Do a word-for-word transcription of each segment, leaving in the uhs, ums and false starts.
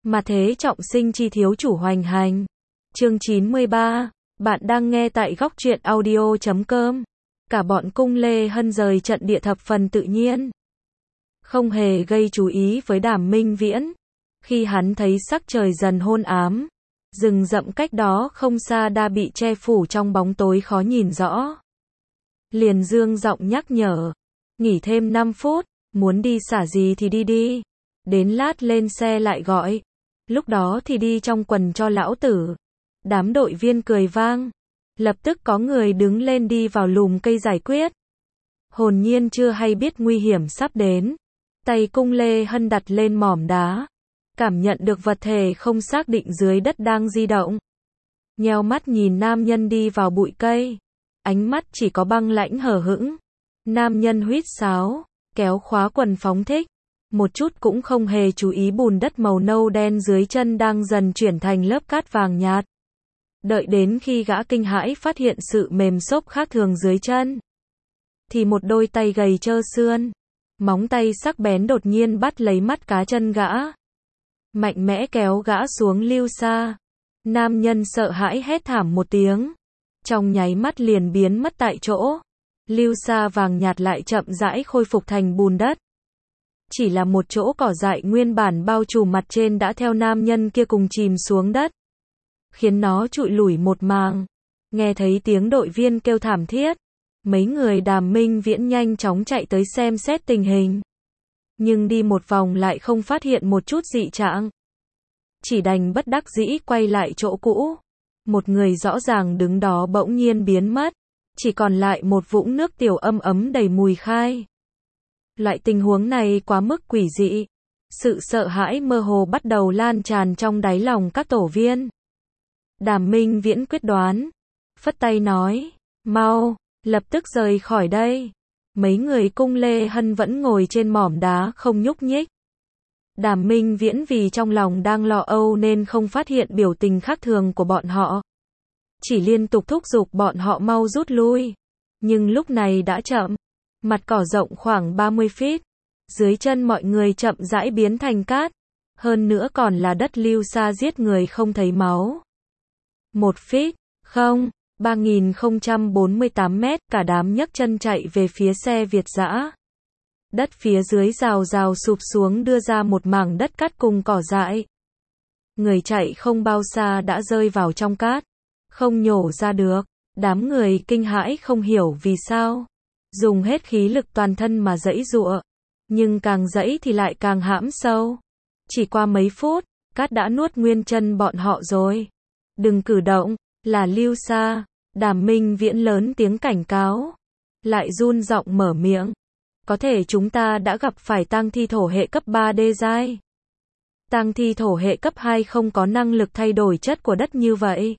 Mà thế trọng sinh chi thiếu chủ hoành hành. Chương chín mươi ba. Bạn đang nghe tại góc truyện audio chấm com. Cả bọn cung Lê Hân rời trận địa thập phần tự nhiên. Không hề gây chú ý với Đàm Minh Viễn. Khi hắn thấy sắc trời dần hôn ám, rừng rậm cách đó không xa đã bị che phủ trong bóng tối khó nhìn rõ. Liền dương giọng nhắc nhở. Nghỉ thêm năm phút, muốn đi xả gì thì đi đi. Đến lát lên xe lại gọi. Lúc đó thì đi trong quần cho lão tử. Đám đội viên cười vang. Lập tức có người đứng lên đi vào lùm cây giải quyết. Hồn nhiên chưa hay biết nguy hiểm sắp đến. Tay cung Lê Hân đặt lên mỏm đá. Cảm nhận được vật thể không xác định dưới đất đang di động. Nheo mắt nhìn nam nhân đi vào bụi cây. Ánh mắt chỉ có băng lãnh hờ hững. Nam nhân huýt sáo, kéo khóa quần phóng thích. Một chút cũng không hề chú ý bùn đất màu nâu đen dưới chân đang dần chuyển thành lớp cát vàng nhạt. Đợi đến khi gã kinh hãi phát hiện sự mềm xốp khác thường dưới chân, thì một đôi tay gầy trơ xương, móng tay sắc bén đột nhiên bắt lấy mắt cá chân gã. Mạnh mẽ kéo gã xuống lưu xa. Nam nhân sợ hãi hét thảm một tiếng. Trong nháy mắt liền biến mất tại chỗ. Lưu xa vàng nhạt lại chậm rãi khôi phục thành bùn đất. Chỉ là một chỗ cỏ dại nguyên bản bao trùm mặt trên đã theo nam nhân kia cùng chìm xuống đất, khiến nó trụi lủi một màng. Nghe thấy tiếng đội viên kêu thảm thiết, mấy người Đàm Minh Viễn nhanh chóng chạy tới xem xét tình hình. Nhưng đi một vòng lại không phát hiện một chút dị trạng. Chỉ đành bất đắc dĩ quay lại chỗ cũ. Một người rõ ràng đứng đó bỗng nhiên biến mất. Chỉ còn lại một vũng nước tiểu âm ấm đầy mùi khai. Loại tình huống này quá mức quỷ dị. Sự sợ hãi mơ hồ bắt đầu lan tràn trong đáy lòng các tổ viên. Đàm Minh Viễn quyết đoán. Phất tay nói. Mau, lập tức rời khỏi đây. Mấy người cung Lê Hân vẫn ngồi trên mỏm đá không nhúc nhích. Đàm Minh Viễn vì trong lòng đang lo âu nên không phát hiện biểu tình khác thường của bọn họ. Chỉ liên tục thúc giục bọn họ mau rút lui. Nhưng lúc này đã chậm. Mặt cỏ rộng khoảng ba mươi feet. Dưới chân mọi người chậm rãi biến thành cát. Hơn nữa còn là đất lưu xa giết người không thấy máu. Một feet, không, ba nghìn không trăm bốn mươi tám mét, cả đám nhấc chân chạy về phía xe Việt dã. Đất phía dưới rào rào sụp xuống đưa ra một mảng đất cát cùng cỏ dại. Người chạy không bao xa đã rơi vào trong cát. Không nhổ ra được. Đám người kinh hãi không hiểu vì sao. Dùng hết khí lực toàn thân mà giãy giụa. Nhưng càng giãy thì lại càng hãm sâu. Chỉ qua mấy phút, cát đã nuốt nguyên chân bọn họ rồi. Đừng cử động, là lưu xa. Đàm Minh Viễn lớn tiếng cảnh cáo. Lại run giọng mở miệng. Có thể chúng ta đã gặp phải tang thi thổ hệ cấp ba đê giai. Tang thi thổ hệ cấp hai không có năng lực thay đổi chất của đất như vậy.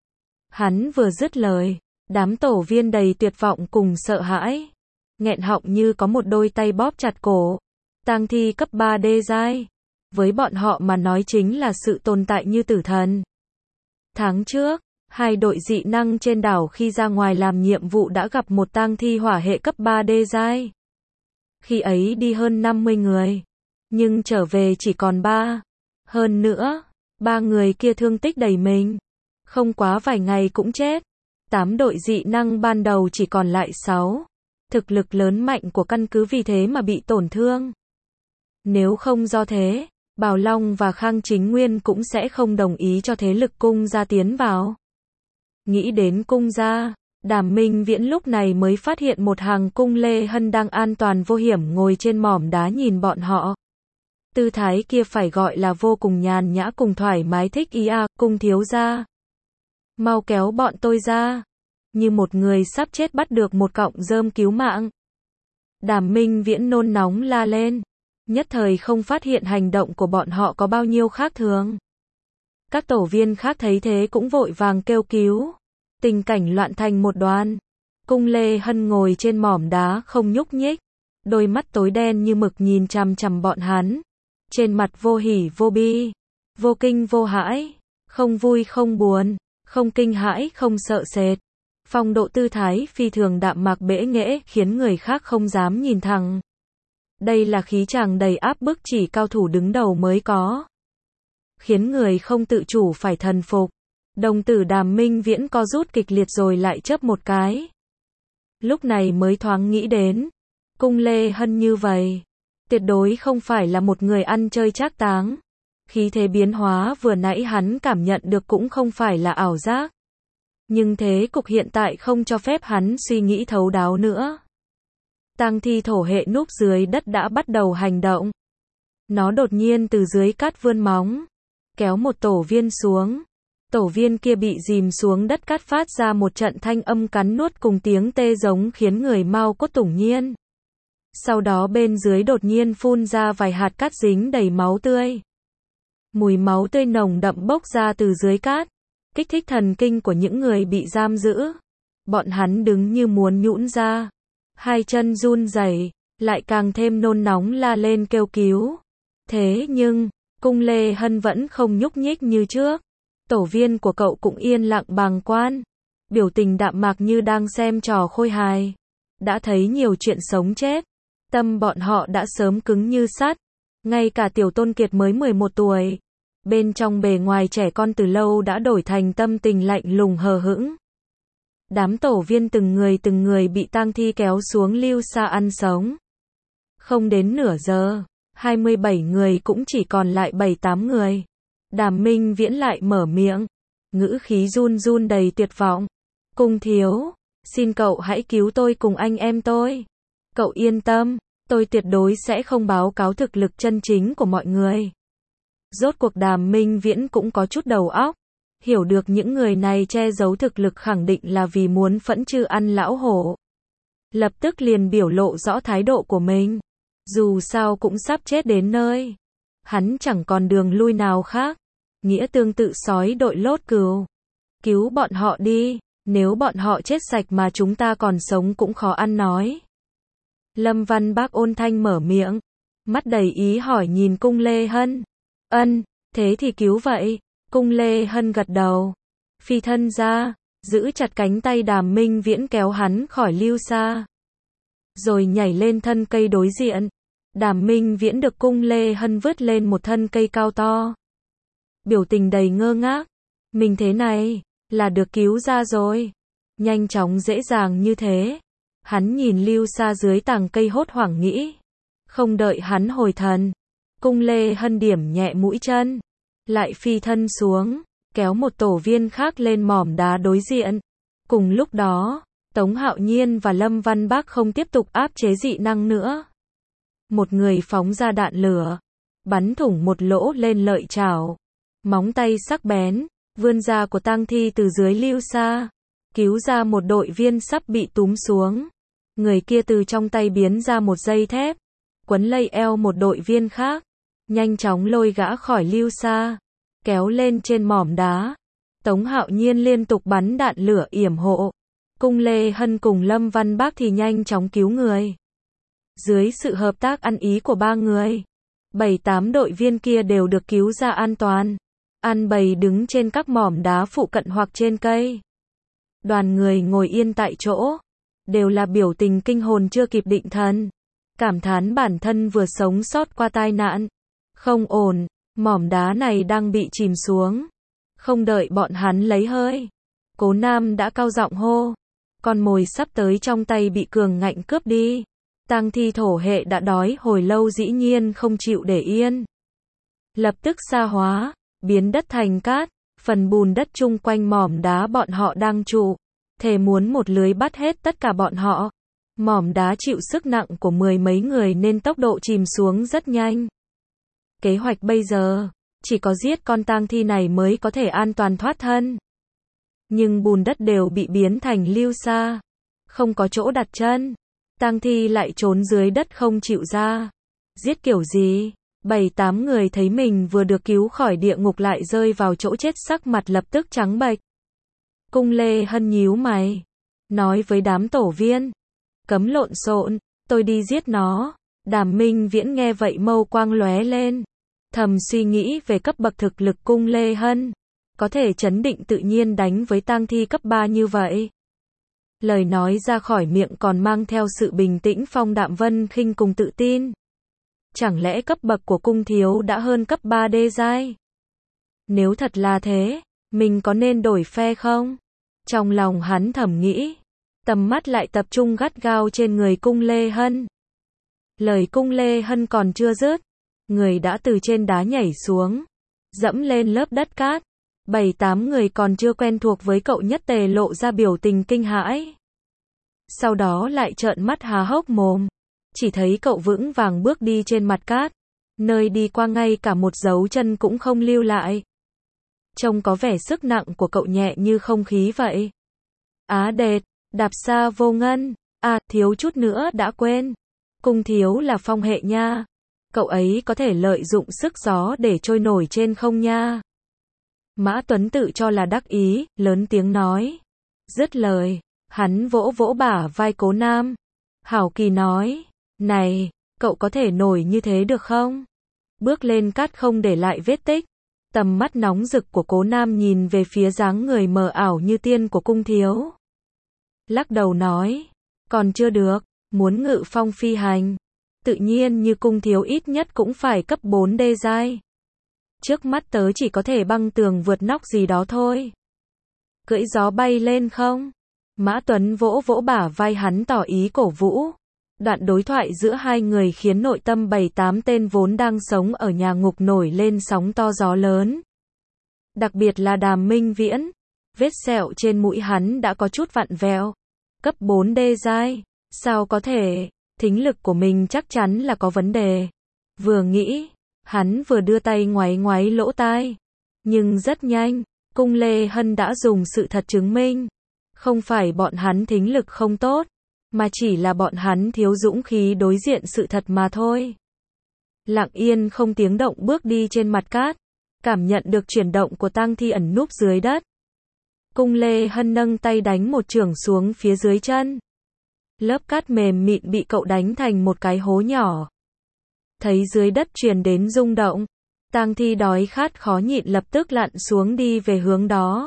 Hắn vừa dứt lời, đám tổ viên đầy tuyệt vọng cùng sợ hãi. Nghẹn họng như có một đôi tay bóp chặt cổ. Tang thi cấp ba đê giai. Với bọn họ mà nói chính là sự tồn tại như tử thần. Tháng trước, hai đội dị năng trên đảo khi ra ngoài làm nhiệm vụ đã gặp một tang thi hỏa hệ cấp ba đê giai. Khi ấy đi hơn năm mươi người. Nhưng trở về chỉ còn ba. Hơn nữa, ba người kia thương tích đầy mình. Không quá vài ngày cũng chết. Tám đội dị năng ban đầu chỉ còn lại sáu. Thực lực lớn mạnh của căn cứ vì thế mà bị tổn thương. Nếu không do thế, Bảo Long và Khang Chính Nguyên cũng sẽ không đồng ý cho thế lực cung gia tiến vào. Nghĩ đến cung gia, Đàm Minh Viễn lúc này mới phát hiện một hàng cung Lê Hân đang an toàn vô hiểm ngồi trên mỏm đá nhìn bọn họ. Tư thái kia phải gọi là vô cùng nhàn nhã cùng thoải mái thích ý à, cung thiếu gia. Mau kéo bọn tôi ra. Như một người sắp chết bắt được một cọng rơm cứu mạng. Đàm Minh Viễn nôn nóng la lên. Nhất thời không phát hiện hành động của bọn họ có bao nhiêu khác thường. Các tổ viên khác thấy thế cũng vội vàng kêu cứu. Tình cảnh loạn thành một đoàn. Cung Lê Hân ngồi trên mỏm đá không nhúc nhích. Đôi mắt tối đen như mực nhìn chằm chằm bọn hắn. Trên mặt vô hỉ vô bi. Vô kinh vô hãi. Không vui không buồn. Không kinh hãi không sợ sệt. Phong độ tư thái phi thường đạm mạc bẽ nghễ khiến người khác không dám nhìn thẳng. Đây là khí chàng đầy áp bức chỉ cao thủ đứng đầu mới có. khiến người không tự chủ phải thần phục. Đồng tử Đàm Minh Viễn co rút kịch liệt rồi lại chớp một cái. Lúc này mới thoáng nghĩ đến, Cung Lê Hân như vậy, tuyệt đối không phải là một người ăn chơi trác táng. Khí thế biến hóa vừa nãy hắn cảm nhận được cũng không phải là ảo giác. Nhưng thế cục hiện tại không cho phép hắn suy nghĩ thấu đáo nữa. Tang thi thổ hệ núp dưới đất đã bắt đầu hành động. Nó đột nhiên từ dưới cát vươn móng, kéo một tổ viên xuống. Tổ viên kia bị dìm xuống đất cát phát ra một trận thanh âm cắn nuốt cùng tiếng tê giống khiến người mau cốt tủng nhiên. Sau đó bên dưới đột nhiên phun ra vài hạt cát dính đầy máu tươi. Mùi máu tươi nồng đậm bốc ra từ dưới cát, kích thích thần kinh của những người bị giam giữ. Bọn hắn đứng như muốn nhũn ra, hai chân run rẩy, lại càng thêm nôn nóng la lên kêu cứu. Thế nhưng, Cung Lê Hân vẫn không nhúc nhích như trước. Tổ viên của cậu cũng yên lặng bàng quan, biểu tình đạm mạc như đang xem trò khôi hài. Đã thấy nhiều chuyện sống chết, tâm bọn họ đã sớm cứng như sắt. Ngay cả Tiểu Tôn Kiệt mới mười một tuổi, bên trong bề ngoài trẻ con từ lâu đã đổi thành tâm tình lạnh lùng hờ hững. Đám tổ viên từng người từng người bị tang thi kéo xuống lưu xa ăn sống. Không đến nửa giờ, hai mươi bảy người cũng chỉ còn lại bảy tám người. Đàm Minh Viễn lại mở miệng, ngữ khí run run đầy tuyệt vọng. Cung thiếu, xin cậu hãy cứu tôi cùng anh em tôi. Cậu yên tâm, tôi tuyệt đối sẽ không báo cáo thực lực chân chính của mọi người. Rốt cuộc Đàm Minh Viễn cũng có chút đầu óc, hiểu được những người này che giấu thực lực khẳng định là vì muốn phẫn chư ăn lão hổ. Lập tức liền biểu lộ rõ thái độ của mình. Dù sao cũng sắp chết đến nơi, hắn chẳng còn đường lui nào khác. Nghĩa tương tự sói đội lốt cừu. Cứu bọn họ đi, nếu bọn họ chết sạch mà chúng ta còn sống cũng khó ăn nói. Lâm Văn Bác ôn thanh mở miệng, mắt đầy ý hỏi nhìn Cung Lê Hân. Ân, thế thì cứu vậy. Cung Lê Hân gật đầu, phi thân ra, giữ chặt cánh tay Đàm Minh Viễn kéo hắn khỏi lưu xa. Rồi nhảy lên thân cây đối diện. Đàm Minh Viễn được Cung Lê Hân vứt lên một thân cây cao to. Biểu tình đầy ngơ ngác. Mình thế này, là được cứu ra rồi. Nhanh chóng dễ dàng như thế. Hắn nhìn lưu xa dưới tàng cây hốt hoảng nghĩ. Không đợi hắn hồi thần, Cung Lê Hân điểm nhẹ mũi chân, lại phi thân xuống, kéo một tổ viên khác lên mỏm đá đối diện. Cùng lúc đó, Tống Hạo Nhiên và Lâm Văn Bác không tiếp tục áp chế dị năng nữa. Một người phóng ra đạn lửa, bắn thủng một lỗ lên lợi chảo. Móng tay sắc bén, vươn ra của tang thi từ dưới lưu xa, cứu ra một đội viên sắp bị túm xuống. Người kia từ trong tay biến ra một dây thép, quấn lây eo một đội viên khác, nhanh chóng lôi gã khỏi lưu xa, kéo lên trên mỏm đá. Tống Hạo Nhiên liên tục bắn đạn lửa yểm hộ. Cung Lê Hân cùng Lâm Văn Bác thì nhanh chóng cứu người. Dưới sự hợp tác ăn ý của ba người, bảy tám đội viên kia đều được cứu ra an toàn. An bầy đứng trên các mỏm đá phụ cận hoặc trên cây. Đoàn người ngồi yên tại chỗ, đều là biểu tình kinh hồn chưa kịp định thần. Cảm thán bản thân vừa sống sót qua tai nạn. Không ổn, mỏm đá này đang bị chìm xuống. Không đợi bọn hắn lấy hơi, Cố Nam đã cao giọng hô. Con mồi sắp tới trong tay bị cường ngạnh cướp đi. Tang thi thổ hệ đã đói hồi lâu dĩ nhiên không chịu để yên. Lập tức sa hóa, biến đất thành cát, phần bùn đất chung quanh mỏm đá bọn họ đang trụ. Thề muốn một lưới bắt hết tất cả bọn họ. Mỏm đá chịu sức nặng của mười mấy người nên tốc độ chìm xuống rất nhanh. Kế hoạch bây giờ, chỉ có giết con tang thi này mới có thể an toàn thoát thân. Nhưng bùn đất đều bị biến thành lưu sa, không có chỗ đặt chân. Tang thi lại trốn dưới đất không chịu ra. Giết kiểu gì? Bảy tám người thấy mình vừa được cứu khỏi địa ngục lại rơi vào chỗ chết, sắc mặt lập tức trắng bệch. Cung Lê Hân nhíu mày, nói với đám tổ viên, cấm lộn xộn, tôi đi giết nó. Đàm Minh Viễn nghe vậy mâu quang lóe lên, thầm suy nghĩ về cấp bậc thực lực Cung Lê Hân, có thể trấn định tự nhiên đánh với tang thi cấp ba như vậy. Lời nói ra khỏi miệng còn mang theo sự bình tĩnh phong đạm vân khinh cùng tự tin. Chẳng lẽ cấp bậc của Cung thiếu đã hơn cấp ba đê giai? Nếu thật là thế, mình có nên đổi phe không? Trong lòng hắn thầm nghĩ, tầm mắt lại tập trung gắt gao trên người Cung Lê Hân. Lời Cung Lê Hân còn chưa dứt, người đã từ trên đá nhảy xuống, dẫm lên lớp đất cát. Bảy tám người còn chưa quen thuộc với cậu nhất tề lộ ra biểu tình kinh hãi. Sau đó lại trợn mắt há hốc mồm, chỉ thấy cậu vững vàng bước đi trên mặt cát, nơi đi qua ngay cả một dấu chân cũng không lưu lại. Trông có vẻ sức nặng của cậu nhẹ như không khí vậy. Á đệt, đạp xa vô ngân, à, thiếu chút nữa đã quên. Cung thiếu là phong hệ nha. Cậu ấy có thể lợi dụng sức gió để trôi nổi trên không nha. Mã Tuấn tự cho là đắc ý, lớn tiếng nói. Dứt lời, hắn vỗ vỗ bả vai Cố Nam. Hảo Kỳ nói, này, cậu có thể nổi như thế được không? Bước lên cát không để lại vết tích. Tầm mắt nóng rực của Cố Nam nhìn về phía dáng người mờ ảo như tiên của Cung thiếu. Lắc đầu nói, còn chưa được, muốn ngự phong phi hành. Tự nhiên như Cung thiếu ít nhất cũng phải cấp bốn đê giai. Trước mắt tớ chỉ có thể băng tường vượt nóc gì đó thôi. Cưỡi gió bay lên không? Mã Tuấn vỗ vỗ bả vai hắn tỏ ý cổ vũ. Đoạn đối thoại giữa hai người khiến nội tâm bảy tám tên vốn đang sống ở nhà ngục nổi lên sóng to gió lớn. Đặc biệt là Đàm Minh Viễn. Vết sẹo trên mũi hắn đã có chút vặn vẹo. Cấp bốn đê giai. Sao có thể? Thính lực của mình chắc chắn là có vấn đề. Vừa nghĩ, hắn vừa đưa tay ngoáy ngoáy lỗ tai. Nhưng rất nhanh, Cung Lê Hân đã dùng sự thật chứng minh. Không phải bọn hắn thính lực không tốt, mà chỉ là bọn hắn thiếu dũng khí đối diện sự thật mà thôi. Lặng yên không tiếng động bước đi trên mặt cát, cảm nhận được chuyển động của tang thi ẩn núp dưới đất. Cung Lê Hân nâng tay đánh một chưởng xuống phía dưới chân. Lớp cát mềm mịn bị cậu đánh thành một cái hố nhỏ. Thấy dưới đất truyền đến rung động, tang thi đói khát khó nhịn lập tức lặn xuống đi về hướng đó.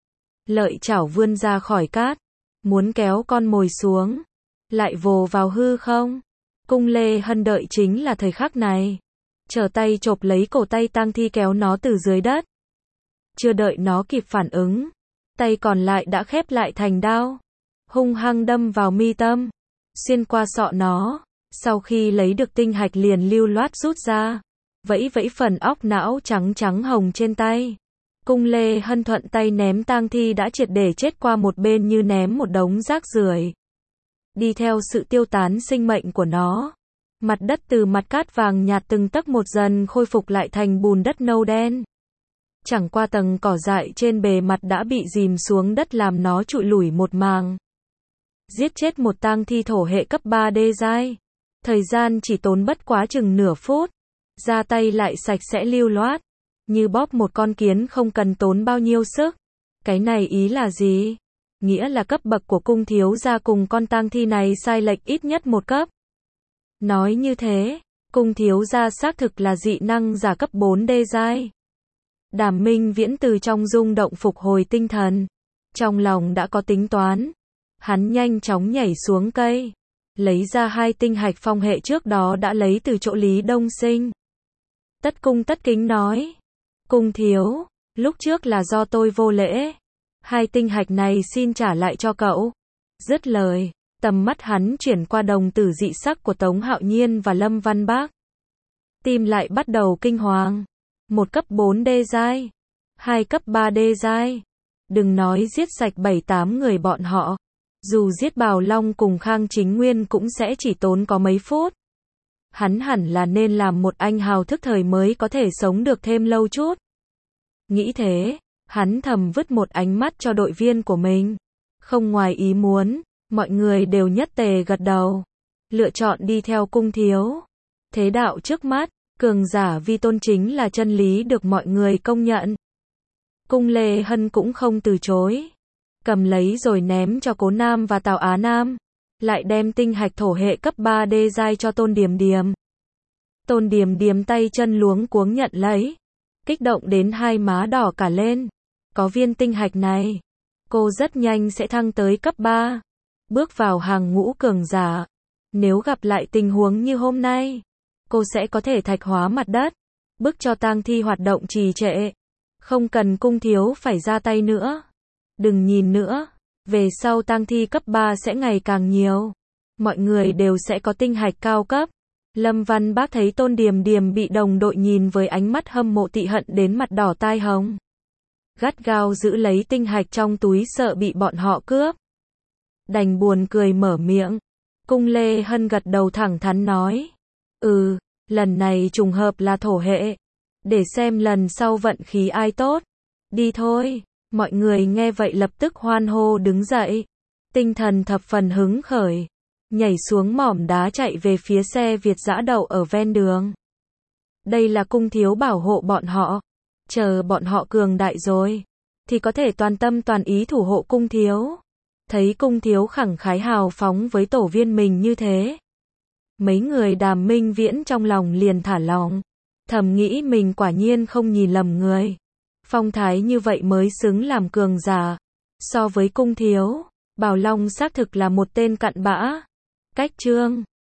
Lợi chảo vươn ra khỏi cát, muốn kéo con mồi xuống, lại vồ vào hư không. Cung Lê Hân đợi chính là thời khắc này, trở tay chộp lấy cổ tay tang thi kéo nó từ dưới đất. Chưa đợi nó kịp phản ứng, tay còn lại đã khép lại thành đao, hung hăng đâm vào mi tâm, xuyên qua sọ nó. Sau khi lấy được tinh hạch liền lưu loát rút ra, vẫy vẫy phần óc não trắng trắng hồng trên tay. Cung Lê Hân thuận tay ném tang thi đã triệt để chết qua một bên như ném một đống rác rưởi. Đi theo sự tiêu tán sinh mệnh của nó, mặt đất từ mặt cát vàng nhạt từng tấc một dần khôi phục lại thành bùn đất nâu đen. Chẳng qua tầng cỏ dại trên bề mặt đã bị dìm xuống đất làm nó trụi lủi một màng. Giết chết một tang thi thổ hệ cấp ba đê giai. Thời gian chỉ tốn bất quá chừng nửa phút. Ra tay lại sạch sẽ lưu loát. Như bóp một con kiến không cần tốn bao nhiêu sức. Cái này ý là gì? Nghĩa là cấp bậc của Cung thiếu gia cùng con tang thi này sai lệch ít nhất một cấp. Nói như thế, Cung thiếu gia xác thực là dị năng giả cấp bốn đê giai. Đàm Minh Viễn từ trong rung động phục hồi tinh thần. Trong lòng đã có tính toán. Hắn nhanh chóng nhảy xuống cây, lấy ra hai tinh hạch phong hệ trước đó đã lấy từ chỗ Lý Đông Sinh. Tất cung tất kính nói, Cung thiếu, lúc trước là do tôi vô lễ, hai tinh hạch này xin trả lại cho cậu. Dứt lời, tầm mắt hắn chuyển qua đồng tử dị sắc của Tống Hạo Nhiên và Lâm Văn Bác. Tim lại bắt đầu kinh hoàng. Một cấp bốn đê giai, hai cấp ba đê giai. Đừng nói giết sạch bảy tám người bọn họ. Dù giết Bào Long cùng Khang Chính Nguyên cũng sẽ chỉ tốn có mấy phút. Hắn hẳn là nên làm một anh hào thức thời mới có thể sống được thêm lâu chút. Nghĩ thế, hắn thầm vứt một ánh mắt cho đội viên của mình. Không ngoài ý muốn, mọi người đều nhất tề gật đầu. Lựa chọn đi theo Cung thiếu. Thế đạo trước mắt, cường giả vi tôn chính là chân lý được mọi người công nhận. Cung Lê Hân cũng không từ chối. Cầm lấy rồi ném cho Cố Nam và Tào Á Nam. Lại đem tinh hạch thổ hệ cấp ba đê giai cho Tôn Điềm Điềm. Tôn Điềm Điềm tay chân luống cuống nhận lấy. Kích động đến hai má đỏ cả lên. Có viên tinh hạch này, cô rất nhanh sẽ thăng tới cấp ba. Bước vào hàng ngũ cường giả. Nếu gặp lại tình huống như hôm nay, cô sẽ có thể thạch hóa mặt đất, bức cho tang thi hoạt động trì trệ. Không cần cung thiếu phải ra tay nữa. Đừng nhìn nữa. Về sau tang thi cấp ba sẽ ngày càng nhiều. Mọi người đều sẽ có tinh hạch cao cấp. Lâm Văn Bác thấy Tôn Điềm Điềm bị đồng đội nhìn với ánh mắt hâm mộ tị hận đến mặt đỏ tai hồng. Gắt gao giữ lấy tinh hạch trong túi sợ bị bọn họ cướp. Đành buồn cười mở miệng. Cung Lê Hân gật đầu thẳng thắn nói. Ừ, lần này trùng hợp là thổ hệ. Để xem lần sau vận khí ai tốt. Đi thôi. Mọi người nghe vậy lập tức hoan hô đứng dậy. Tinh thần thập phần hứng khởi. Nhảy xuống mỏm đá chạy về phía xe Việt dã đậu ở ven đường. Đây là cung thiếu bảo hộ bọn họ. Chờ bọn họ cường đại rồi. Thì có thể toàn tâm toàn ý thủ hộ cung thiếu. Thấy cung thiếu khẳng khái hào phóng với tổ viên mình như thế. Mấy người Đàm Minh Viễn trong lòng liền thả lỏng. Thầm nghĩ mình quả nhiên không nhìn lầm người. Phong thái như vậy mới xứng làm cường giả. So với cung thiếu, Bảo Long xác thực là một tên cặn bã. Cách chương